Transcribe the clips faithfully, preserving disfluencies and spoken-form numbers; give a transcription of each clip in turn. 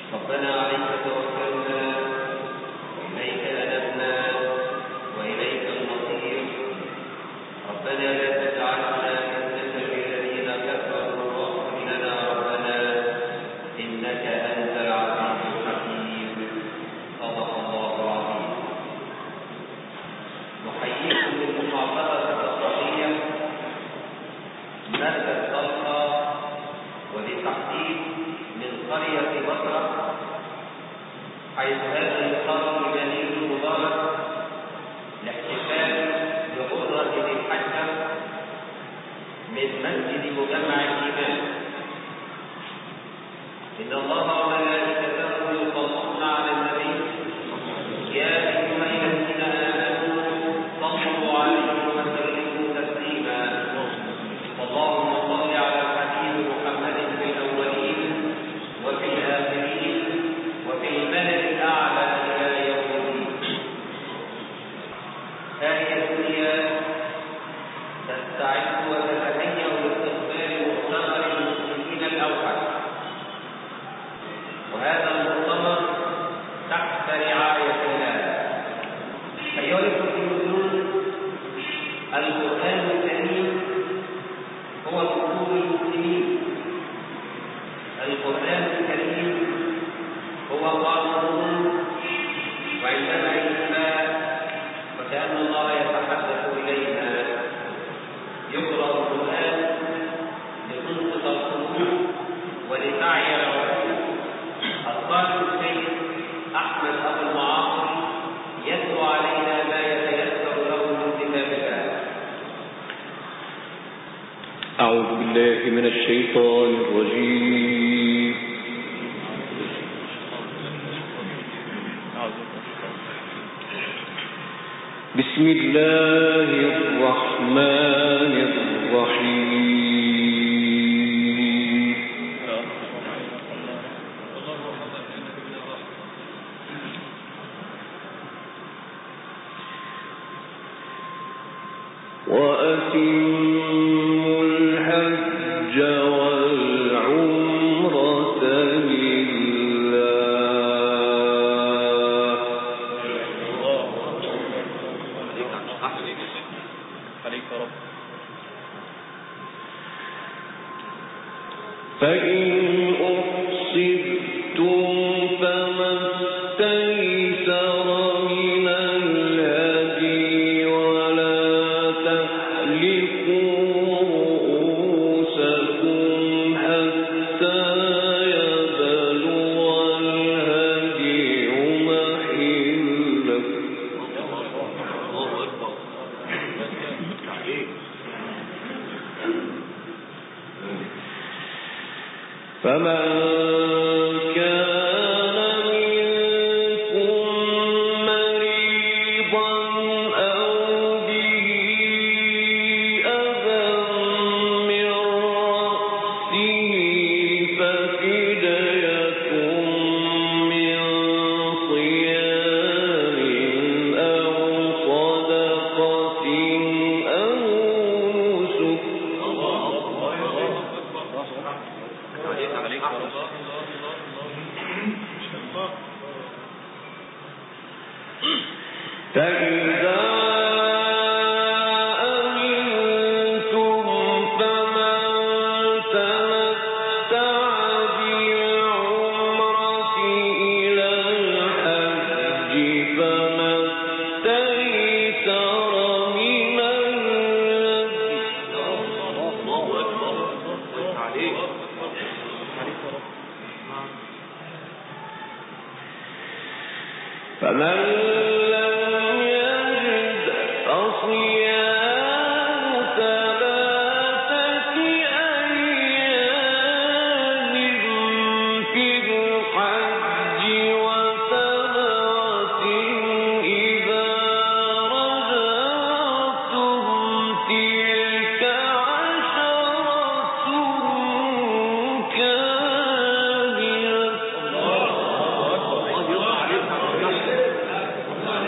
ربنا عليك توكلنا وإليك أنبنا وإليك المصير. ربنا لا تجعلنا فتنة للذين كفروا واغفر لنا ربنا إنك أنت العزيز الحكيم. صدق الله العظيم. نحييكم بالمحافظة التطبيقية مركز طلقة وبتحديد من قرية بصرة، حيث هذا اللقاء الإيماني المبارك لاحتفال بغرة ذي الحجة من مسجد مجمع الإيمان. إن الله وملائكته يصلون على النبي يا أيها الذين آمنوا صلوا عليه وسلموا تسليما. اللهم صل على الحبيب محمد في الأولين وفي الآخرين وفي الملأ الأعلى إلى يوم الدين. هذه الدنيا تستعد وتتهيأ لاستقبال مؤتمر المسلمين الأوحد، وهذا المؤتمر تحت رعاية الله. أيها المسلمون، القرآن الكريم هو دستور المسلمين. القرآن الكريم هو قانون، وعندما يتلى وكأن الله يتحدث إلينا يقرأ القرآن لتنصت القلوب ولتعي العقول. القارئ السيد أحمد أبو المعاصر يتلو علينا ما يتيسر له من كتاب الله. أعوذ بالله من الشيطان الرجيم. بسم الله الرحمن الرحيم. وأتموا الحج والعمرة لله. فإن أحصرتم فما استيسر من الهدي ولا تحلقوا رؤوسكم حتى يبلغ الهدي محله. فمن كان منكم مريضا أو به أذى من رأسه ففدية من صيام أو صدقة أو نسك. فإذا أمنتم فمن تمتع بالعمرة إلى الحج فما استيسر من الهدي. فمن لم يجد فصيام ثلاثة أيام في الحج وسبعة إذا رجعتم تلك عشرة كاملة.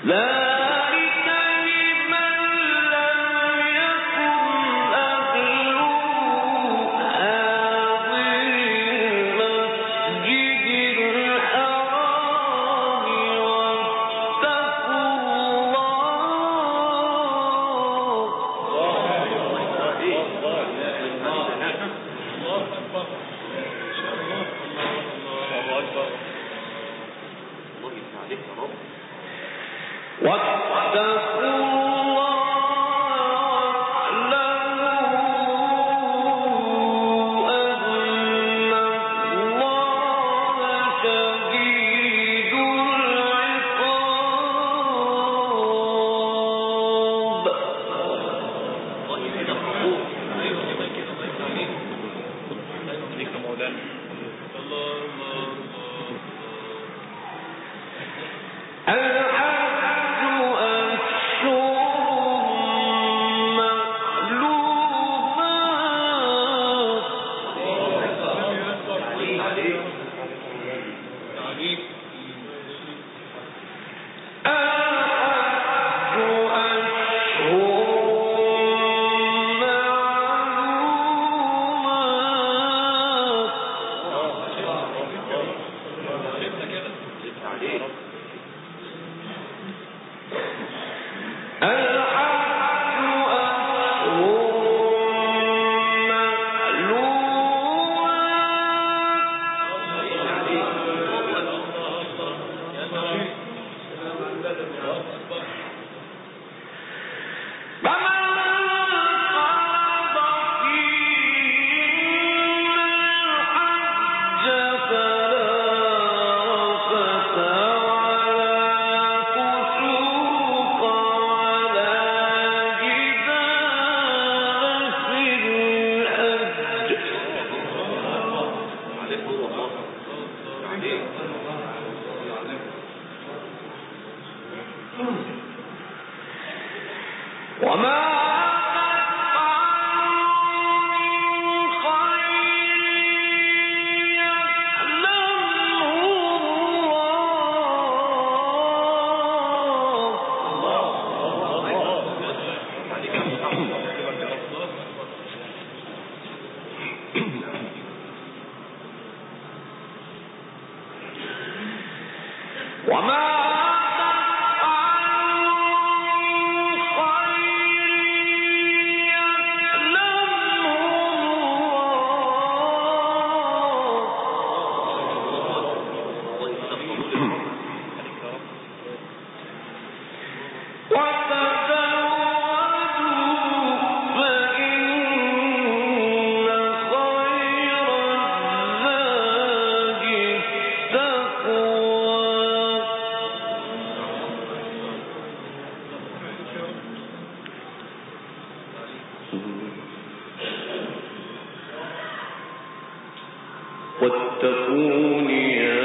واتقون يا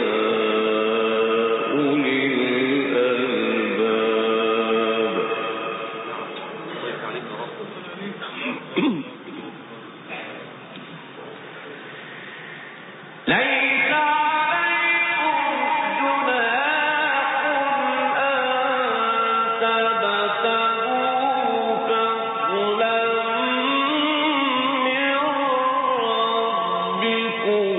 أولي الألباب. ليس عليكم جناح أن تبتغوا فضلا من ربكم.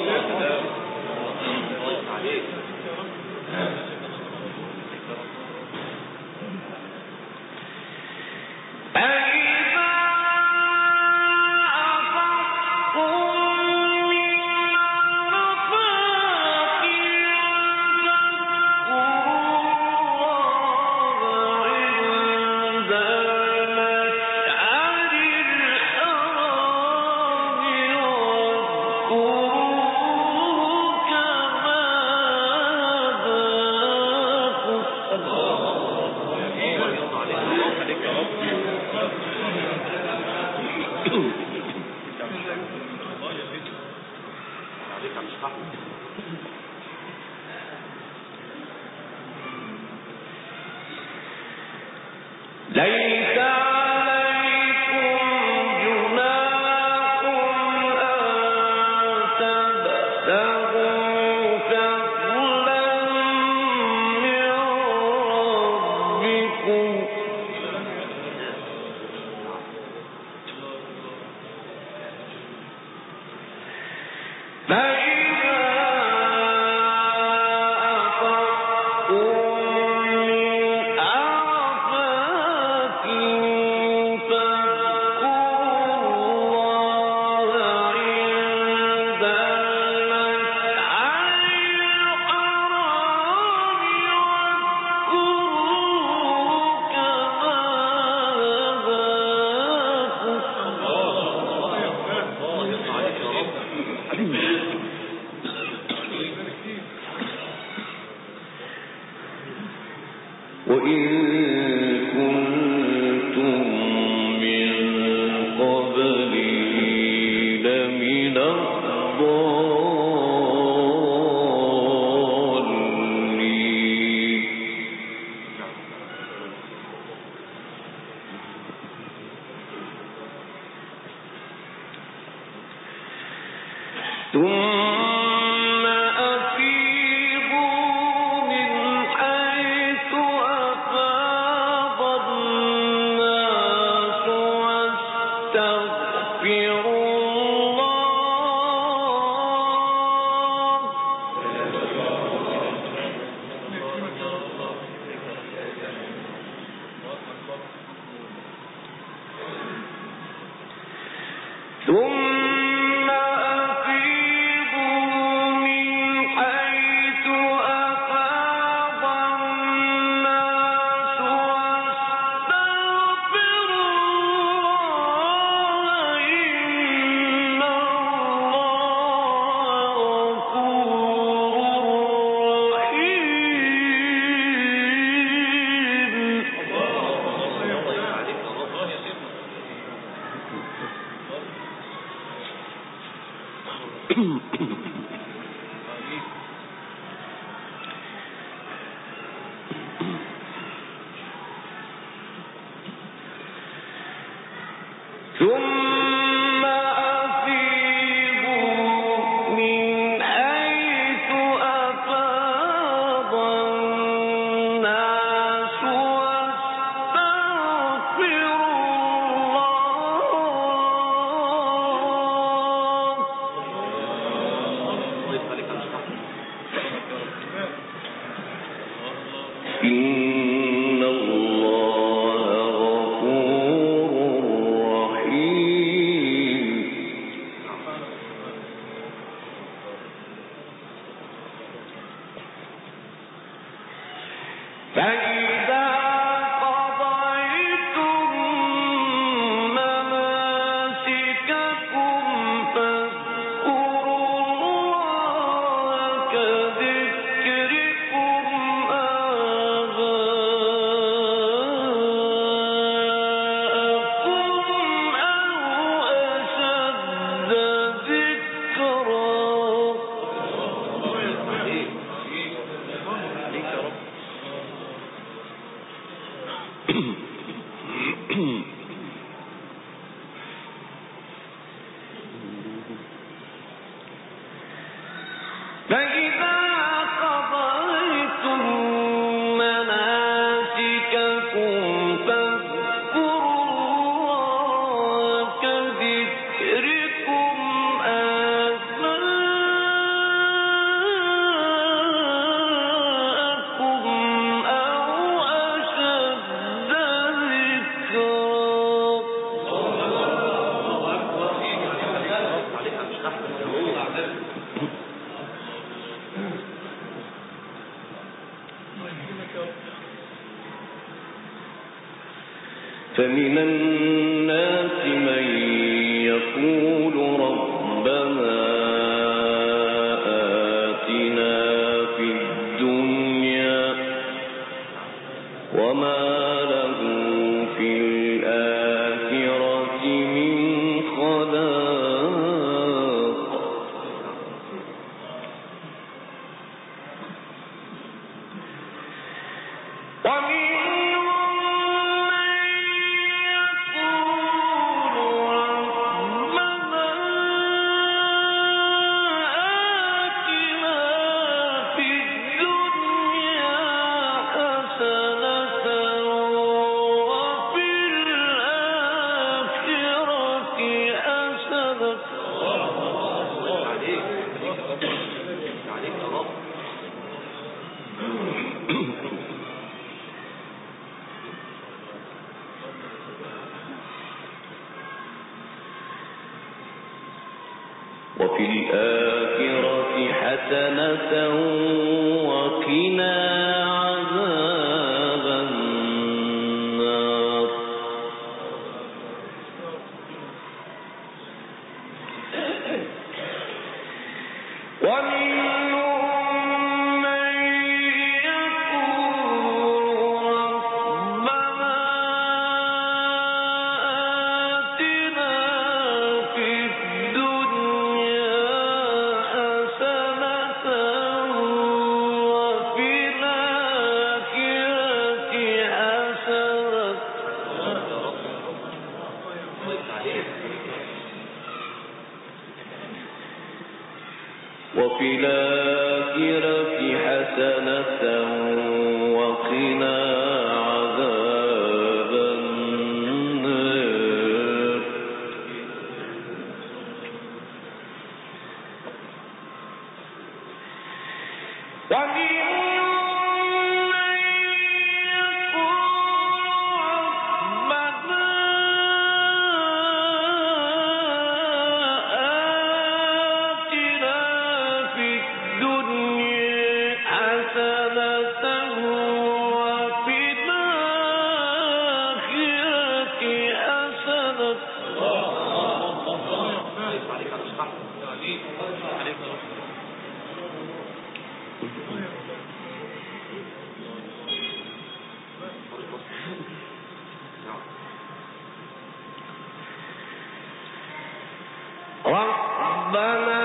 ليس عليكم جناح أن تبتغوا فضلا من فمن الناس من يقول ربنا آتنا في الدنيا وما له في الآخرة من خلاق وفي الآخرة حسنة وقنا عذاب النار ومنهم من يقول الآخرة حسنة وقنا عذاب النار ربنا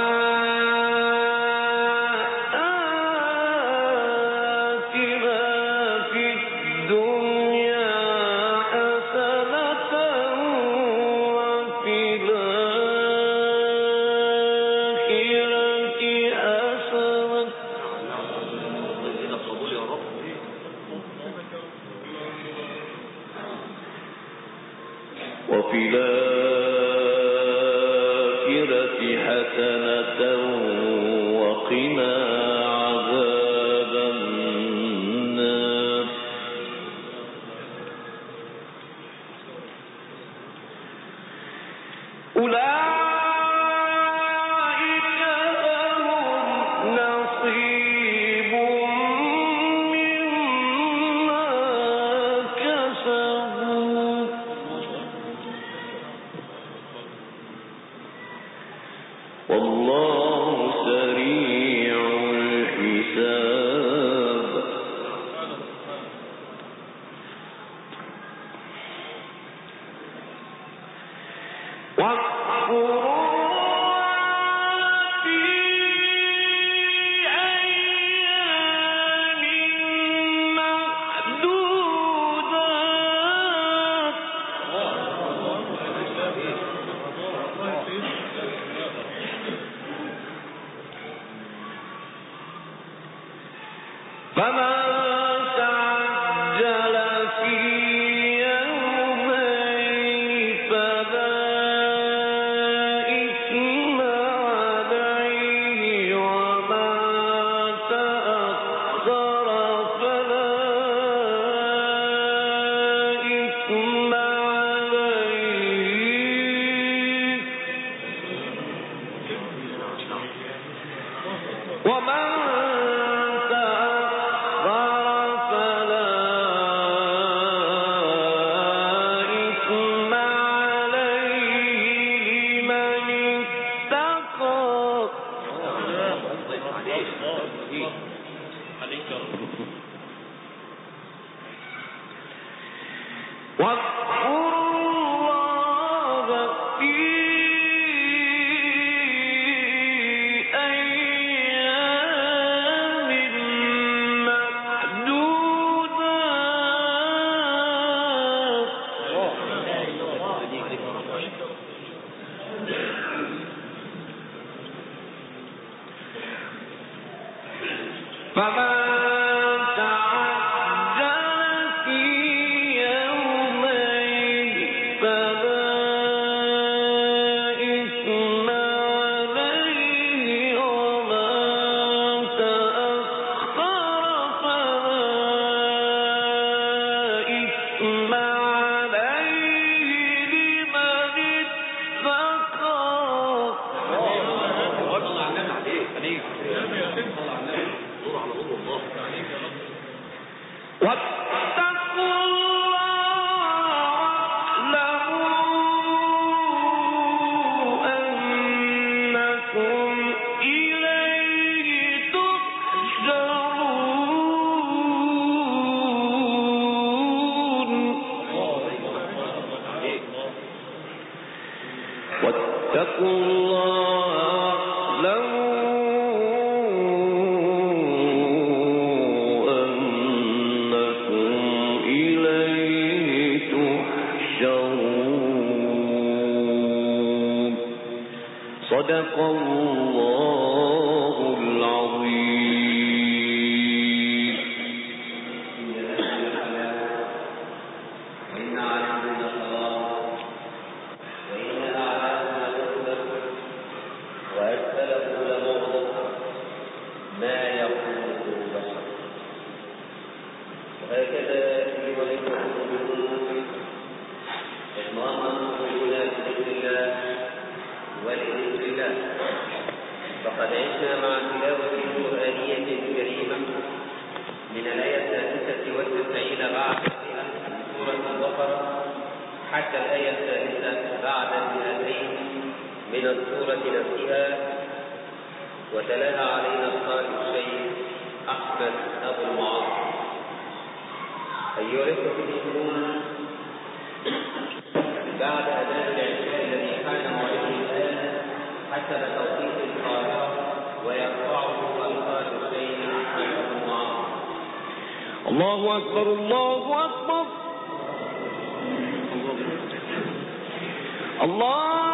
وفي الآخرة حسنة وقنا عذاب النار أولئك لهم نصيب مما كسبوا والله سريع الحساب واذكروا في أيام معدودات فمن تعجل في يومين فلا إثم عليه ومن تأخر فلا إثم عليه ومن واذكروا الله في أيام معدودات فمن واتقوا الله واعلموا أنكم إليه تحشرون صدق الله هكذا أيها الإخوة المؤمنون اطمأنت قلوبنا بذكر الله ولذكر الله، فقد عشنا مع تلاوة قرآنية كريمة من الآية السادسة والتسعين بعد المئة من سورة البقرة حتى الآية الثالثة بعد المئتين من السورة نفسها، وتلاها علينا القارئ الشيخ أحمد أبو المعاصي. أيها الإخوة المؤمنون، بعد أذان العشاء الذي حان موعده الآن حسب توقيت القاهرة ويرفعه القارئ الشيخ أحمد أبو المعاصي. الله أكبر الله أكبر الله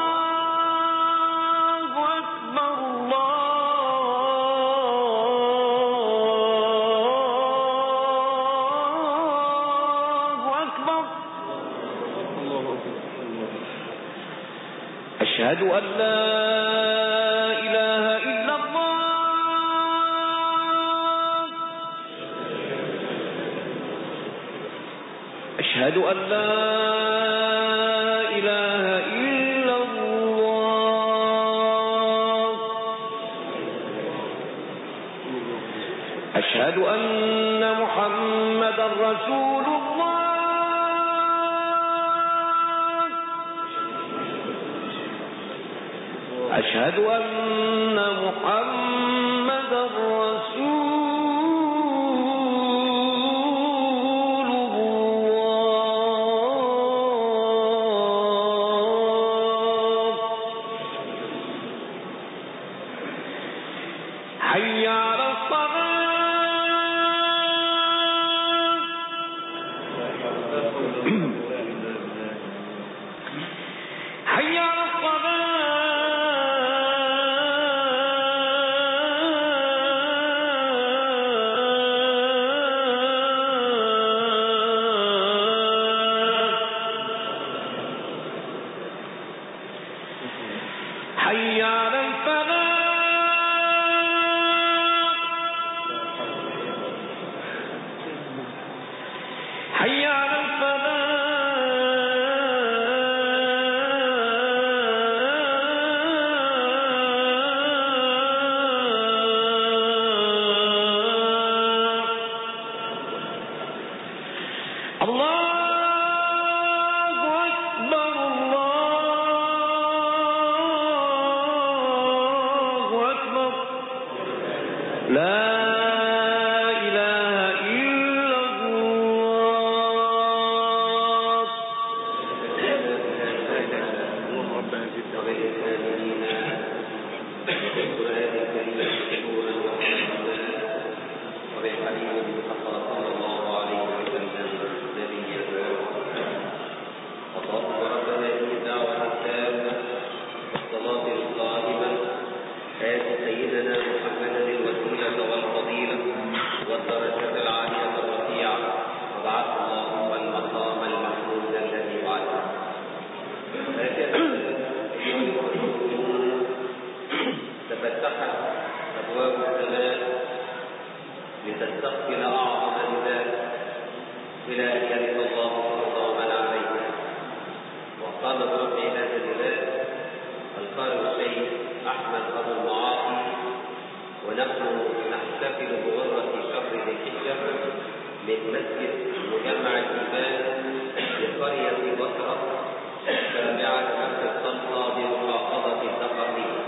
أشهد أن لا إله إلا الله أشهد أن لا إله إلا الله أشهد أن محمدا رسول الله أشهد أن محمدا رسول الله حي على الصلاة حي على الصلاة حي على الفلاح حي على الفلاح. الله أكبر الله أكبر لا إله إلا الله. ربنا زد وللآمنين بالقرآن الكريم نورا وحكمة وبالحبيب المصطفى صلى الله عليه وسلم نبيا اللهم ربنا هذه الدعوة التامة والصلاة القائمة آت سيدنا محمدا الوسيلة والفضيلة والدرجة العالية الرفيعة وابعثه اللهم المقام المحمود الذي وعده. هكذا تفتحت أبواب السماء لتستقبل أعظم الناس إلى أن يرث الله الأرض ومن عليها. وقال برفع هذا النداء القارئ الشيخ أحمد أبو المعاصي، ونحن نحتفل بغرة شهر ذي الحجة من مسجد مجمع الإيمان بقرية بصرة تابعة مركز طنطا بمحافظة الدقهلية.